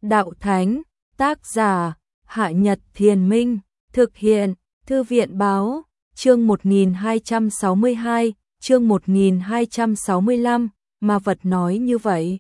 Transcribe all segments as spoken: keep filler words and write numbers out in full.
Đạo Thánh, tác giả, Hạ Nhật Thiền Minh, thực hiện, Thư viện Báo, chương một nghìn hai trăm sáu mươi hai, chương một nghìn hai trăm sáu mươi lăm, ma vật nói như vậy.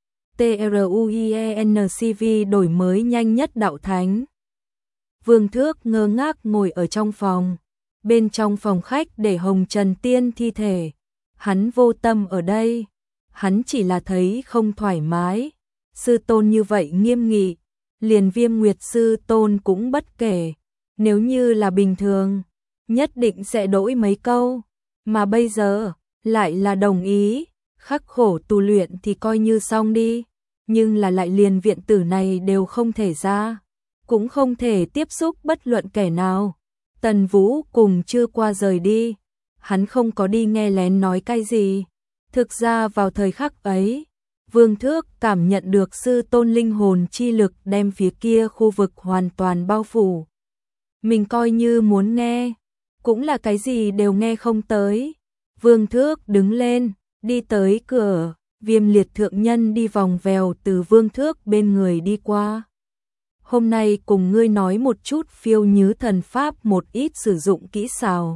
TRUIENCV đổi mới nhanh nhất Đạo Thánh. Vương Thước ngơ ngác ngồi ở trong phòng. Bên trong phòng khách để Hồng Trần Tiên thi thể. Hắn vô tâm ở đây. Hắn chỉ là thấy không thoải mái. Sư tôn như vậy nghiêm nghị. Liền Viêm Nguyệt sư tôn cũng bất kể. Nếu như là bình thường, nhất định sẽ đổi mấy câu. Mà bây giờ, lại là đồng ý. Khắc khổ tu luyện thì coi như xong đi. Nhưng là lại liền viện tử này đều không thể ra. Cũng không thể tiếp xúc bất luận kẻ nào. Tần Vũ cùng chưa qua rời đi. Hắn không có đi nghe lén nói cái gì. Thực ra vào thời khắc ấy, Vương Thước cảm nhận được sư tôn linh hồn chi lực đem phía kia khu vực hoàn toàn bao phủ. Mình coi như muốn nghe, cũng là cái gì đều nghe không tới. Vương Thước đứng lên, đi tới cửa, Viêm Liệt thượng nhân đi vòng vèo từ Vương Thước bên người đi qua. Hôm nay cùng ngươi nói một chút phiêu nhứ thần pháp một ít sử dụng kỹ xảo.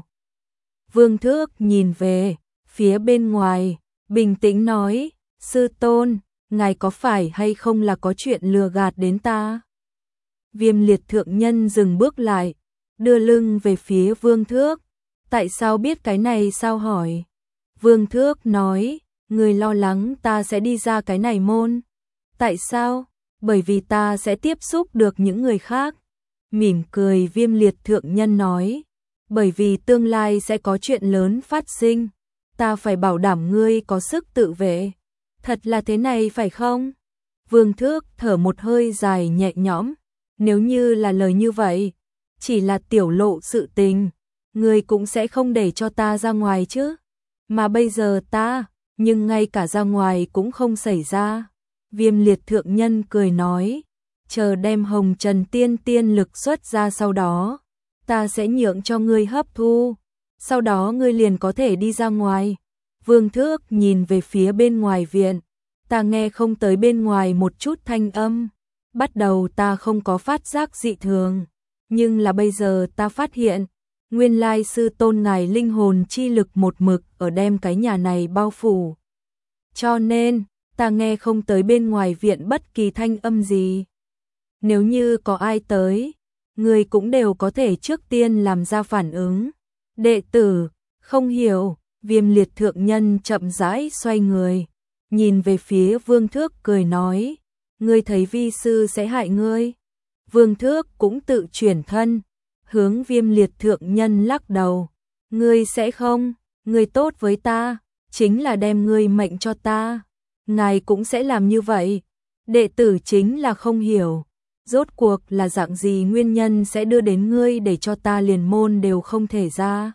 Vương Thước nhìn về phía bên ngoài, bình tĩnh nói, sư tôn, ngài có phải hay không là có chuyện lừa gạt đến ta? Viêm Liệt thượng nhân dừng bước lại, đưa lưng về phía Vương Thước. Tại sao biết cái này sao hỏi? Vương Thước nói, người lo lắng ta sẽ đi ra cái này môn. Tại sao? Bởi vì ta sẽ tiếp xúc được những người khác. Mỉm cười Viêm Liệt thượng nhân nói, bởi vì tương lai sẽ có chuyện lớn phát sinh, ta phải bảo đảm ngươi có sức tự vệ. Thật là thế này phải không? Vương Thước thở một hơi dài nhẹ nhõm, nếu như là lời như vậy, chỉ là tiểu lộ sự tình, ngươi cũng sẽ không để cho ta ra ngoài chứ. Mà bây giờ ta, nhưng ngay cả ra ngoài cũng không xảy ra. Viêm Liệt thượng nhân cười nói, chờ đem Hồng Trần Tiên tiên lực xuất ra sau đó, ta sẽ nhượng cho ngươi hấp thu, sau đó ngươi liền có thể đi ra ngoài. Vương Thước nhìn về phía bên ngoài viện, ta nghe không tới bên ngoài một chút thanh âm. Bắt đầu ta không có phát giác dị thường, nhưng là bây giờ ta phát hiện, nguyên lai sư tôn ngài linh hồn chi lực một mực ở đem cái nhà này bao phủ. Cho nên, ta nghe không tới bên ngoài viện bất kỳ thanh âm gì. Nếu như có ai tới, người cũng đều có thể trước tiên làm ra phản ứng. Đệ tử, không hiểu. Viêm Liệt thượng nhân chậm rãi xoay người, nhìn về phía Vương Thước cười nói, ngươi thấy vi sư sẽ hại ngươi. Vương Thước cũng tự chuyển thân, hướng Viêm Liệt thượng nhân lắc đầu, ngươi sẽ không, ngươi tốt với ta, chính là đem ngươi mệnh cho ta. Ngài cũng sẽ làm như vậy. Đệ tử chính là không hiểu, rốt cuộc là dạng gì nguyên nhân sẽ đưa đến ngươi để cho ta liền môn đều không thể ra.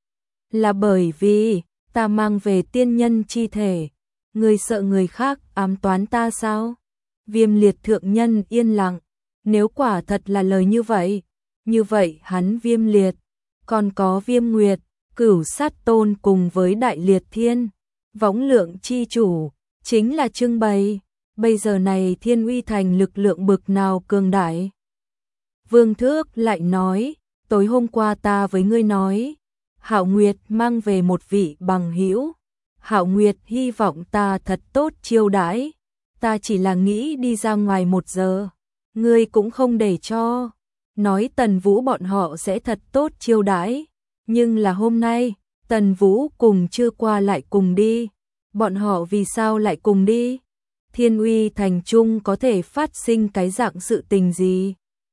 Là bởi vì ta mang về tiên nhân chi thể, ngươi sợ người khác ám toán ta sao? Viêm Liệt thượng nhân yên lặng, nếu quả thật là lời như vậy, như vậy hắn Viêm Liệt, còn có Viêm Nguyệt, Cửu Sát Tôn cùng với Đại Liệt Thiên, Võng Lượng chi chủ, chính là trưng bày, bây giờ này Thiên Uy Thành lực lượng bực nào cường đại. Vương Thước lại nói, tối hôm qua ta với ngươi nói, Hạo Nguyệt mang về một vị bằng hữu, Hạo Nguyệt hy vọng ta thật tốt chiêu đãi, ta chỉ là nghĩ đi ra ngoài một giờ, ngươi cũng không để cho, nói Tần Vũ bọn họ sẽ thật tốt chiêu đãi, nhưng là hôm nay, Tần Vũ cùng chưa qua lại cùng đi, bọn họ vì sao lại cùng đi? Thiên Uy Thành Trung có thể phát sinh cái dạng sự tình gì?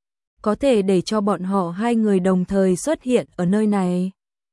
Có thể để cho bọn họ hai người đồng thời xuất hiện ở nơi này?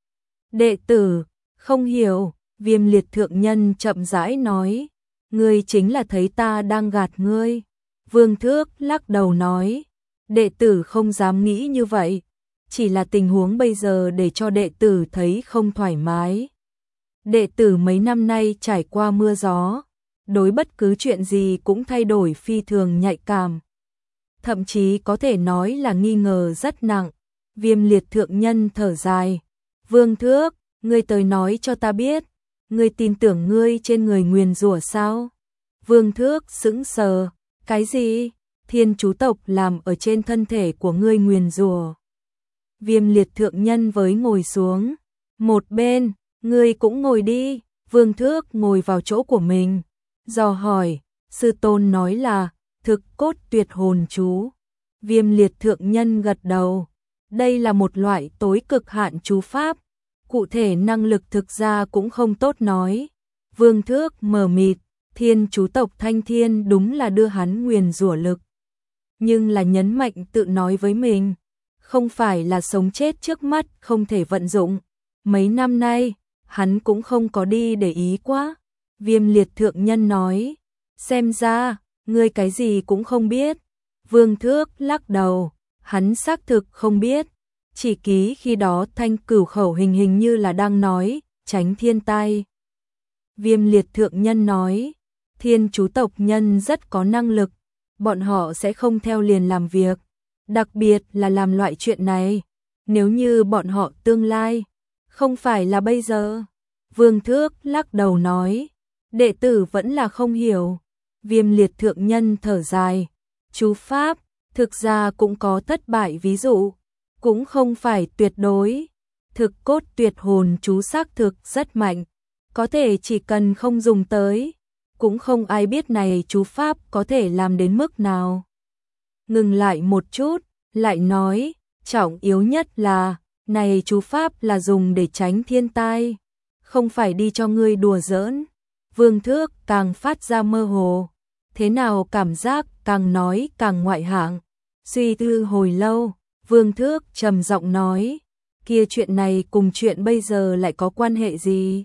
Đệ tử, không hiểu, Viêm Liệt thượng nhân chậm rãi nói, ngươi chính là thấy ta đang gạt ngươi. Vương Thước lắc đầu nói, đệ tử không dám nghĩ như vậy, chỉ là tình huống bây giờ để cho đệ tử thấy không thoải mái. Đệ tử mấy năm nay trải qua mưa gió, đối bất cứ chuyện gì cũng thay đổi phi thường nhạy cảm. Thậm chí có thể nói là nghi ngờ rất nặng. Viêm Liệt thượng nhân thở dài, Vương Thước, ngươi tới nói cho ta biết, ngươi tin tưởng ngươi trên người nguyền rủa sao? Vương Thước sững sờ, cái gì? Thiên chú tộc làm ở trên thân thể của ngươi nguyền rủa. Viêm liệt thượng nhân với ngồi xuống. Một bên, ngươi cũng ngồi đi. Vương Thước ngồi vào chỗ của mình. Dò hỏi, sư tôn nói là thực cốt tuyệt hồn chú. Viêm liệt thượng nhân gật đầu. Đây là một loại tối cực hạn chú pháp. Cụ thể năng lực thực ra cũng không tốt nói. Vương Thước mờ mịt, thiên chú tộc Thanh Thiên đúng là đưa hắn nguyền rủa lực. Nhưng là nhấn mạnh tự nói với mình. Không phải là sống chết trước mắt không thể vận dụng. Mấy năm nay, hắn cũng không có đi để ý quá. Viêm liệt thượng nhân nói. Xem ra, ngươi cái gì cũng không biết. Vương Thước lắc đầu. Hắn xác thực không biết. Chỉ ký khi đó thanh cửu khẩu hình hình như là đang nói, tránh thiên tai. Viêm liệt thượng nhân nói. Thiên chú tộc nhân rất có năng lực. Bọn họ sẽ không theo liền làm việc. Đặc biệt là làm loại chuyện này. Nếu như bọn họ tương lai, không phải là bây giờ. Vương Thước lắc đầu nói. Đệ tử vẫn là không hiểu. Viêm liệt thượng nhân thở dài. Chú pháp, thực ra cũng có thất bại ví dụ. Cũng không phải tuyệt đối. Thực cốt tuyệt hồn chú xác thực rất mạnh. Có thể chỉ cần không dùng tới. Cũng không ai biết này chú pháp có thể làm đến mức nào. Ngừng lại một chút, lại nói, trọng yếu nhất là, này chú pháp là dùng để tránh thiên tai, không phải đi cho ngươi đùa giỡn. Vương Thước càng phát ra mơ hồ, thế nào cảm giác càng nói càng ngoại hạng. Suy tư hồi lâu, Vương Thước trầm giọng nói, kia chuyện này cùng chuyện bây giờ lại có quan hệ gì?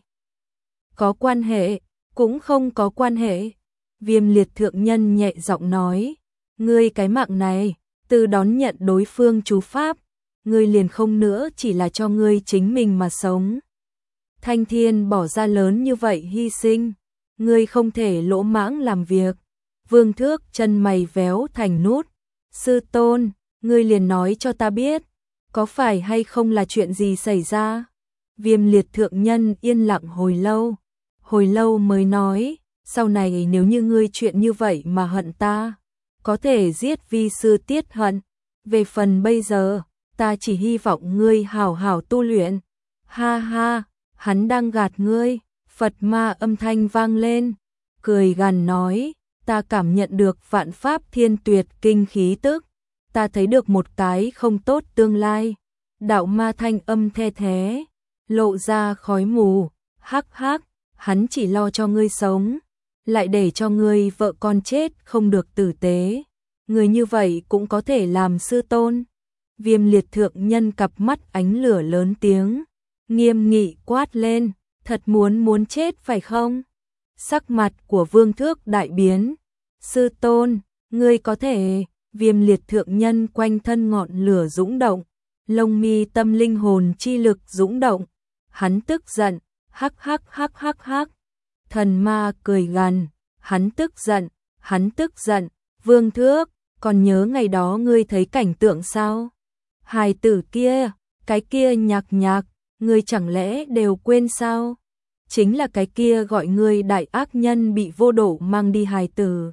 Có quan hệ, cũng không có quan hệ. Viêm liệt thượng nhân nhẹ giọng nói, ngươi cái mạng này, từ đón nhận đối phương chú pháp, ngươi liền không nữa chỉ là cho ngươi chính mình mà sống. Thanh Thiên bỏ ra lớn như vậy hy sinh, ngươi không thể lỗ mãng làm việc. Vương Thước chân mày véo thành nút. Sư tôn, ngươi liền nói cho ta biết, có phải hay không là chuyện gì xảy ra? Viêm liệt thượng nhân yên lặng hồi lâu, hồi lâu mới nói, sau này nếu như ngươi chuyện như vậy mà hận ta, có thể giết vi sư tiết hận. Về phần bây giờ, ta chỉ hy vọng ngươi hảo hảo tu luyện. Ha ha, hắn đang gạt ngươi. Phật ma âm thanh vang lên, cười gằn nói, ta cảm nhận được vạn pháp thiên tuyệt kinh khí tức, ta thấy được một cái không tốt tương lai. Đạo ma thanh âm the thế, lộ ra khói mù, hắc hắc, hắn chỉ lo cho ngươi sống, lại để cho ngươi vợ con chết không được tử tế. Người như vậy cũng có thể làm sư tôn. Viêm liệt thượng nhân cặp mắt ánh lửa lớn tiếng, nghiêm nghị quát lên, thật muốn muốn chết phải không? Sắc mặt của Vương Thước đại biến. Sư tôn, ngươi có thể. Viêm liệt thượng nhân quanh thân ngọn lửa dũng động, lông mi tâm linh hồn chi lực dũng động. Hắn tức giận, hắc hắc hắc hắc hắc. Thần ma cười gằn, hắn tức giận, hắn tức giận. Vương Thước, còn nhớ ngày đó ngươi thấy cảnh tượng sao? Hài tử kia, cái kia nhạc nhạc, ngươi chẳng lẽ đều quên sao? Chính là cái kia gọi ngươi đại ác nhân bị vô độ mang đi hài tử.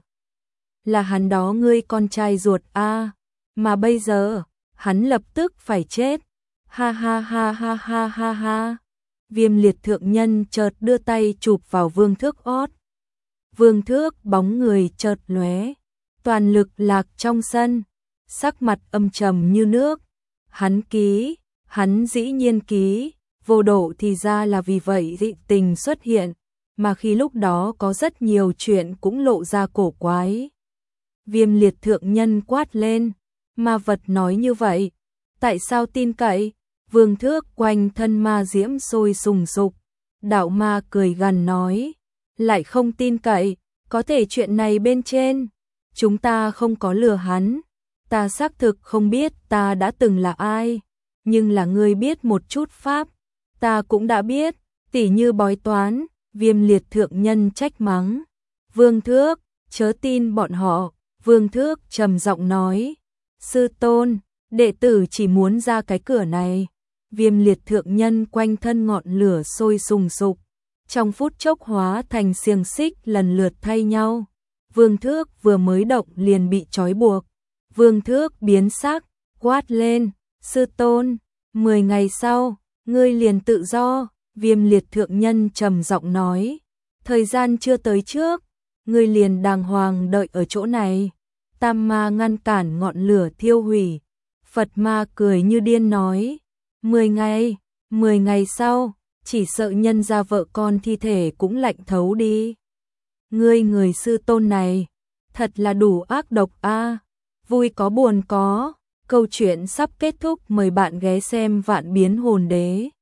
Là hắn đó ngươi con trai ruột a, à, mà bây giờ, hắn lập tức phải chết. Ha ha ha ha ha ha ha. Viêm liệt thượng nhân chợt đưa tay chụp vào Vương Thước ót. Vương Thước bóng người chợt lóe, toàn lực lạc trong sân, sắc mặt âm trầm như nước. Hắn ký, hắn dĩ nhiên ký, vô độ thì ra là vì vậy dị tình xuất hiện, mà khi lúc đó có rất nhiều chuyện cũng lộ ra cổ quái. Viêm liệt thượng nhân quát lên, ma vật nói như vậy, tại sao tin cậy? Vương Thước quanh thân ma diễm sôi sùng sục, đạo ma cười gằn nói, lại không tin cậy, có thể chuyện này bên trên, chúng ta không có lừa hắn, ta xác thực không biết ta đã từng là ai, nhưng là ngươi biết một chút pháp, ta cũng đã biết, tỉ như bói toán. Viêm liệt thượng nhân trách mắng, Vương Thước, chớ tin bọn họ. Vương Thước trầm giọng nói, sư tôn, đệ tử chỉ muốn ra cái cửa này. Viêm liệt thượng nhân quanh thân ngọn lửa sôi sùng sục, trong phút chốc hóa thành xiềng xích lần lượt thay nhau. Vương Thước vừa mới động liền bị trói buộc. Vương Thước biến sắc, quát lên, sư tôn, mười ngày sau, ngươi liền tự do. Viêm liệt thượng nhân trầm giọng nói, thời gian chưa tới trước, ngươi liền đàng hoàng đợi ở chỗ này. Tam ma ngăn cản ngọn lửa thiêu hủy. Phật ma cười như điên nói, mười ngày, mười ngày sau, chỉ sợ nhân ra vợ con thi thể cũng lạnh thấu đi. Ngươi người sư tôn này, thật là đủ ác độc a. Vui có buồn có, câu chuyện sắp kết thúc, mời bạn ghé xem Vạn Biến Hồn Đế.